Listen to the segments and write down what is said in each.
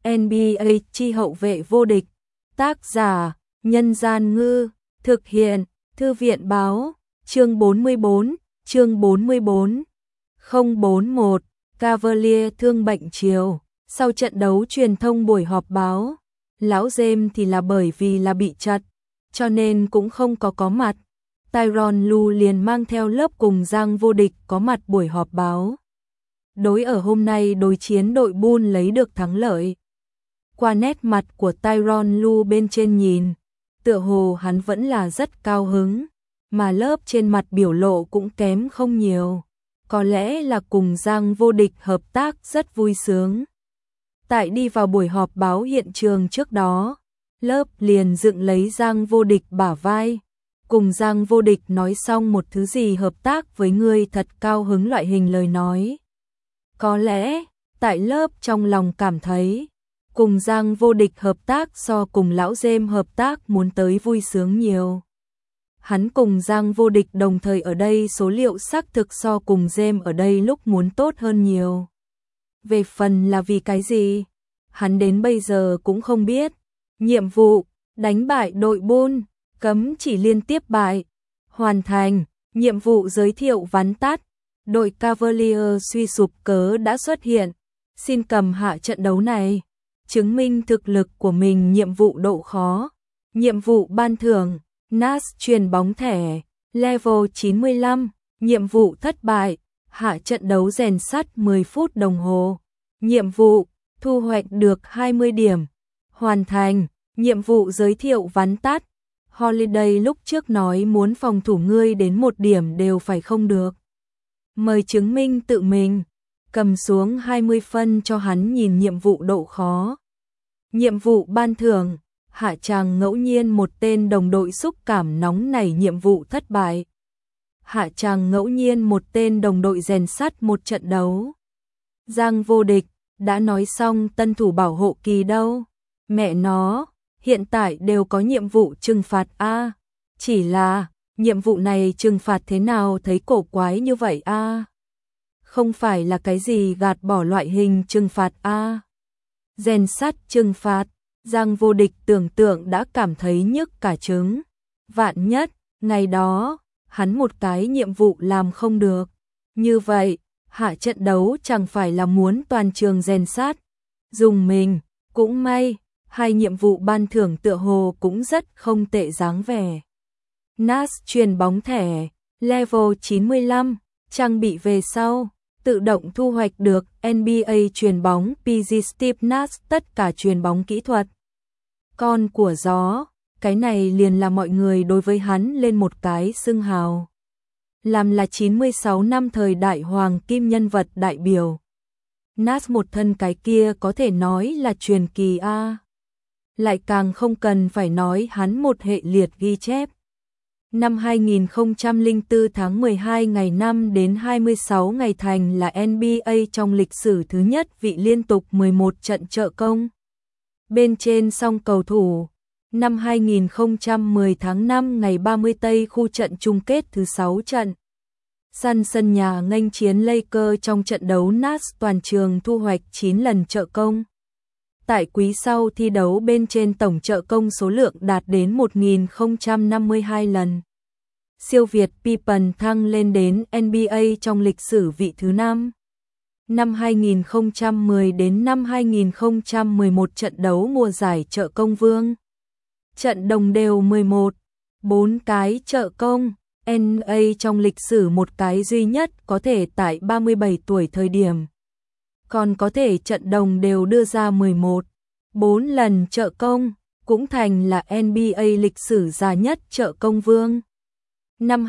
NBA chi hậu vệ vô địch. Tác giả: Nhân Gian Ngư. Thực hiện: Thư viện Báo. Chương 44. Chương 44. 041. Cavalier thương bệnh chiều. Sau trận đấu truyền thông buổi họp báo, lão James thì là bởi vì là bị chật, cho nên cũng không có mặt. Tyronn Lue liền mang theo lớp cùng Giang Vô Địch có mặt buổi họp báo. Đối ở hôm nay đối chiến đội Bull lấy được thắng lợi. Qua nét mặt của Tyronn Lue bên trên nhìn, tựa hồ hắn vẫn là rất cao hứng, mà lớp trên mặt biểu lộ cũng kém không nhiều. Có lẽ là cùng Giang Vô Địch hợp tác rất vui sướng. Tại đi vào buổi họp báo hiện trường trước đó, lớp liền dựng lấy Giang Vô Địch bả vai, cùng Giang Vô Địch nói xong một thứ gì hợp tác với ngươi thật cao hứng loại hình lời nói. Có lẽ, tại lớp trong lòng cảm thấy, cùng Giang Vô Địch hợp tác so cùng lão James hợp tác muốn tới vui sướng nhiều. Hắn cùng Giang Vô Địch đồng thời ở đây số liệu xác thực so cùng James ở đây lúc muốn tốt hơn nhiều. Về phần là vì cái gì, hắn đến bây giờ cũng không biết. Nhiệm vụ, đánh bại đội Bull, cấm chỉ liên tiếp bại, hoàn thành. Nhiệm vụ giới thiệu vắn tắt, đội Cavalier suy sụp cớ đã xuất hiện. Xin cầm hạ trận đấu này, chứng minh thực lực của mình. Nhiệm vụ độ khó, nhiệm vụ ban thưởng, Nash truyền bóng thẻ, level 95, nhiệm vụ thất bại, hạ trận đấu rèn sắt 10 phút đồng hồ. Nhiệm vụ, thu hoạch được 20 điểm, hoàn thành. Nhiệm vụ giới thiệu vắn tắt, Holiday lúc trước nói muốn phòng thủ ngươi đến 1 điểm đều phải không được. Mời chứng minh tự mình, cầm xuống 20 phân cho hắn nhìn. Nhiệm vụ độ khó, nhiệm vụ ban thưởng, hạ tràng ngẫu nhiên một tên đồng đội xúc cảm nóng nảy. Nhiệm vụ thất bại, hạ tràng ngẫu nhiên một tên đồng đội rèn sắt một trận đấu. Giang Vô Địch, đã nói xong tân thủ bảo hộ kỳ đâu. Mẹ nó, hiện tại đều có nhiệm vụ trừng phạt a. Chỉ là, nhiệm vụ này trừng phạt thế nào thấy cổ quái như vậy a? Không phải là cái gì gạt bỏ loại hình trừng phạt a. Rèn sắt trừng phạt, Giang Vô Địch tưởng tượng đã cảm thấy nhức cả trứng. Vạn nhất, ngày đó, hắn một cái nhiệm vụ làm không được. Như vậy, hạ trận đấu chẳng phải là muốn toàn trường rèn sắt. Dùng mình, cũng may, hai nhiệm vụ ban thưởng tựa hồ cũng rất không tệ dáng vẻ. Nash truyền bóng thẻ, level 95, trang bị về sau, tự động thu hoạch được NBA truyền bóng PG Steve Nash tất cả truyền bóng kỹ thuật. Con của gió, cái này liền là mọi người đối với hắn lên một cái xưng hào. Làm là 96 năm thời đại hoàng kim nhân vật đại biểu. Nash một thân cái kia có thể nói là truyền kỳ a. Lại càng không cần phải nói hắn một hệ liệt ghi chép. Năm 2004 tháng 12 ngày 5 đến 26 ngày thành là NBA trong lịch sử thứ nhất vị liên tục 11 trận trợ công. Bên trên song cầu thủ, năm 2010 tháng 5 ngày 30 Tây khu trận chung kết thứ 6 trận. Sân nhà nghênh chiến Lakers trong trận đấu Nash toàn trường thu hoạch 9 lần trợ công. Tại quý sau thi đấu bên trên tổng trợ công số lượng đạt đến 1052 lần. Siêu Việt Pippen thăng lên đến NBA trong lịch sử vị thứ 5. Năm 2010 đến năm 2011 trận đấu mùa giải trợ công vương. Trận đồng đều 11, 4 cái trợ công. NBA trong lịch sử một cái duy nhất có thể tại 37 tuổi thời điểm. Còn có thể trận đồng đều đưa ra 11, 4 lần trợ công, cũng thành là NBA lịch sử dài nhất trợ công vương. Năm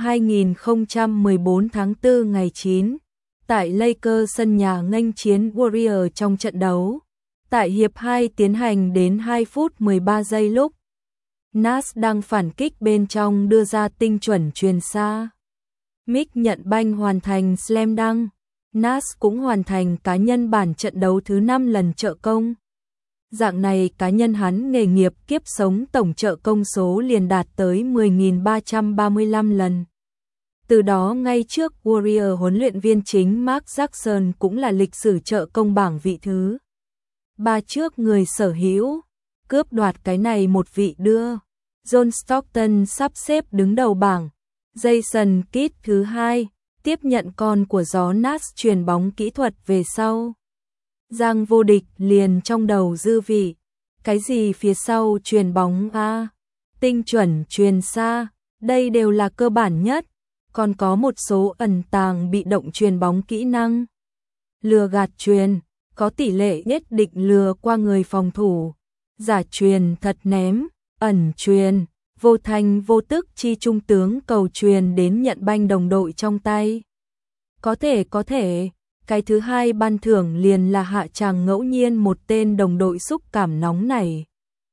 2014 tháng 4 ngày 9, tại Lakers sân nhà nghênh chiến Warriors trong trận đấu. Tại hiệp 2 tiến hành đến 2 phút 13 giây lúc Nash đang phản kích bên trong đưa ra tinh chuẩn chuyền xa. Mick nhận banh hoàn thành slam dunk. Nash cũng hoàn thành cá nhân bản trận đấu thứ 5 lần trợ công. Dạng này cá nhân hắn nghề nghiệp kiếp sống tổng trợ công số liền đạt tới 10.335 lần. Từ đó ngay trước Warrior huấn luyện viên chính Mark Jackson cũng là lịch sử trợ công bảng vị thứ ba trước người sở hữu, cướp đoạt cái này một vị đưa. John Stockton sắp xếp đứng đầu bảng. Jason Kidd thứ hai, tiếp nhận con của gió Nats truyền bóng kỹ thuật về sau. Giang Vô Địch liền trong đầu dư vị. Cái gì phía sau truyền bóng a, tinh chuẩn truyền xa, đây đều là cơ bản nhất, còn có một số ẩn tàng bị động truyền bóng kỹ năng. Lừa gạt truyền, có tỷ lệ nhất định lừa qua người phòng thủ. Giả truyền thật ném, ẩn truyền, vô thanh vô tức chi trung tướng cầu truyền đến nhận banh đồng đội trong tay. Có thể, cái thứ hai ban thưởng liền là hạ tràng ngẫu nhiên một tên đồng đội xúc cảm nóng này.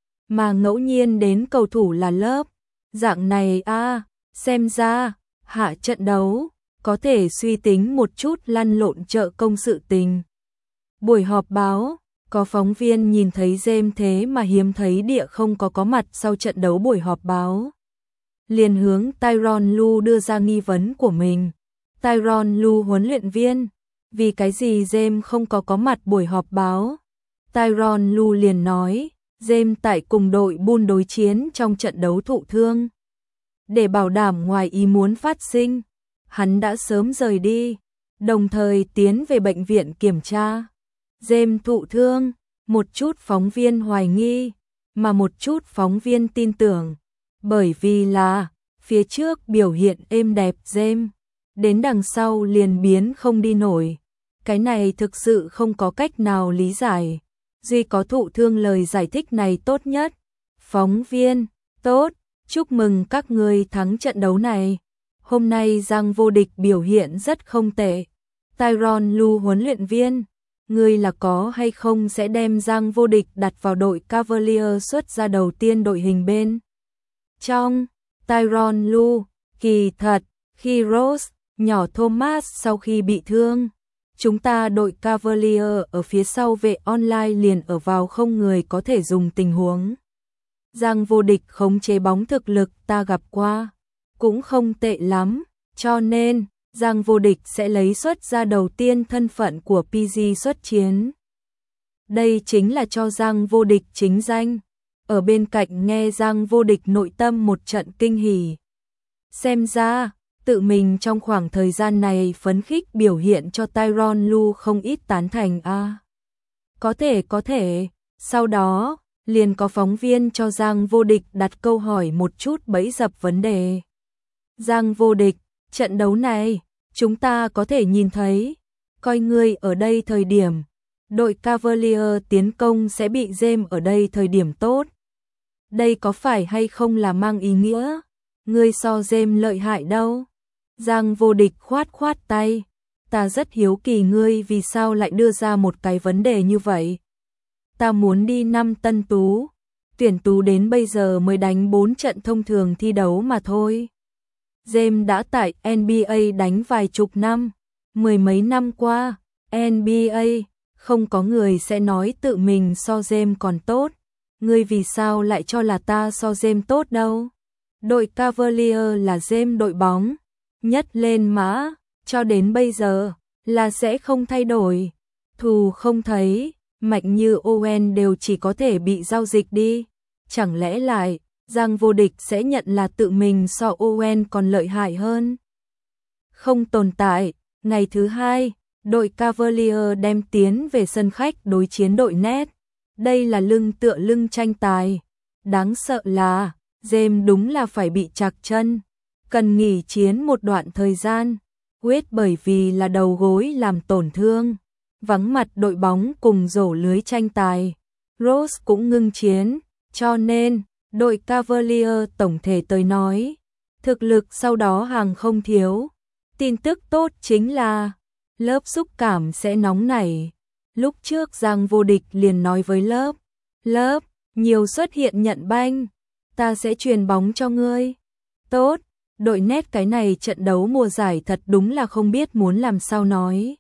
Mà ngẫu nhiên đến cầu thủ là lớp. Dạng này xem ra, hạ trận đấu, có thể suy tính một chút lăn lộn trợ công sự tình. Buổi họp báo, có phóng viên nhìn thấy James thế mà hiếm thấy địa không có mặt sau trận đấu buổi họp báo. Liền hướng Tyronn Lue đưa ra nghi vấn của mình. Tyronn Lue huấn luyện viên, vì cái gì James không có mặt buổi họp báo? Tyronn Lue liền nói, James tại cùng đội Bull đối chiến trong trận đấu thụ thương. Để bảo đảm ngoài ý muốn phát sinh, hắn đã sớm rời đi, đồng thời tiến về bệnh viện kiểm tra. James thụ thương, một chút phóng viên hoài nghi, mà một chút phóng viên tin tưởng, bởi vì là phía trước biểu hiện êm đẹp James, đến đằng sau liền biến không đi nổi. Cái này thực sự không có cách nào lý giải. Duy có thụ thương lời giải thích này tốt nhất. Phóng viên, tốt, chúc mừng các ngươi thắng trận đấu này. Hôm nay Giang Vô Địch biểu hiện rất không tệ. Tyronn Lue huấn luyện viên, ngươi là có hay không sẽ đem Giang Vô Địch đặt vào đội Cavaliers xuất ra đầu tiên đội hình bên trong. Tyronn Lue, kỳ thật, khi Rose, nhỏ Thomas sau khi bị thương, chúng ta đội Cavaliers ở phía sau vệ online liền ở vào không người có thể dùng tình huống. Giang Vô Địch khống chế bóng thực lực ta gặp qua, cũng không tệ lắm, cho nên Giang Vô Địch sẽ lấy xuất ra đầu tiên thân phận của PG xuất chiến. Đây chính là cho Giang Vô Địch chính danh. Ở bên cạnh nghe Giang Vô Địch nội tâm một trận kinh hỉ. Xem ra, tự mình trong khoảng thời gian này phấn khích biểu hiện cho Tyronn Lue không ít tán thành Có thể, sau đó, liền có phóng viên cho Giang Vô Địch đặt câu hỏi một chút bẫy dập vấn đề. Giang Vô Địch, trận đấu này, chúng ta có thể nhìn thấy, coi ngươi ở đây thời điểm, đội Cavaliers tiến công sẽ bị James ở đây thời điểm tốt. Đây có phải hay không là mang ý nghĩa, ngươi so James lợi hại đâu? Giang Vô Địch khoát tay, ta rất hiếu kỳ ngươi vì sao lại đưa ra một cái vấn đề như vậy. Ta muốn đi 5 tân tú, tuyển tú đến bây giờ mới đánh 4 trận thông thường thi đấu mà thôi. James đã tại NBA đánh vài chục năm, mười mấy năm qua, NBA, không có người sẽ nói tự mình so James còn tốt. Ngươi vì sao lại cho là ta so James tốt đâu? Đội Cavaliers là James đội bóng nhất lên mã, cho đến bây giờ, là sẽ không thay đổi. Thù không thấy, mạnh như Owen đều chỉ có thể bị giao dịch đi. Chẳng lẽ lại, Giang Vô Địch sẽ nhận là tự mình so Owen còn lợi hại hơn? Không tồn tại. Ngày thứ hai, đội Cavaliers đem tiến về sân khách đối chiến đội Nets. Đây là lưng tựa lưng tranh tài. Đáng sợ là, James đúng là phải bị trạc chân. Cần nghỉ chiến một đoạn thời gian. Quyết bởi vì là đầu gối làm tổn thương. Vắng mặt đội bóng cùng rổ lưới tranh tài. Rose cũng ngưng chiến. Cho nên, đội Cavaliers tổng thể tới nói, thực lực sau đó hàng không thiếu. Tin tức tốt chính là, lớp xúc cảm sẽ nóng nảy. Lúc trước Giang Vô Địch liền nói với lớp, nhiều xuất hiện nhận banh, ta sẽ truyền bóng cho ngươi. Tốt, đội Nets cái này trận đấu mùa giải thật đúng là không biết muốn làm sao nói.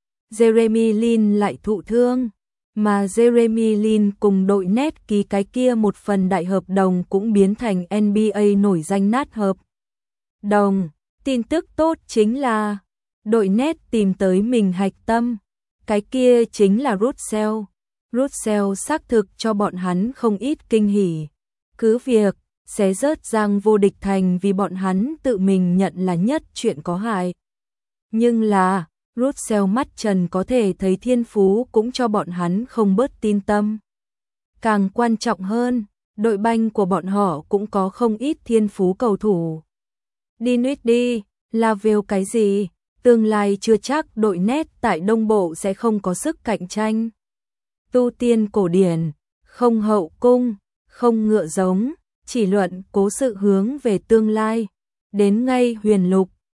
Jeremy Lin lại thụ thương, mà Jeremy Lin cùng đội Nets ký cái kia một phần đại hợp đồng cũng biến thành NBA nổi danh nát hợp đồng. Tin tức tốt chính là, đội Nets tìm tới mình hạch tâm, cái kia chính là Russell. Russell xác thực cho bọn hắn không ít kinh hỉ. Cứ việc xé rớt Giang Vô Địch thành vì bọn hắn tự mình nhận là nhất chuyện có hại. Nhưng là, Russell mắt trần có thể thấy thiên phú cũng cho bọn hắn không bớt tin tâm. Càng quan trọng hơn, đội banh của bọn họ cũng có không ít thiên phú cầu thủ. Dinwiddie, Lavelle cái gì, tương lai chưa chắc đội nét tại Đông Bộ sẽ không có sức cạnh tranh. Tu tiên cổ điển, không hậu cung, không ngựa giống, chỉ luận cố sự hướng về tương lai. Đến ngay Huyền Lục,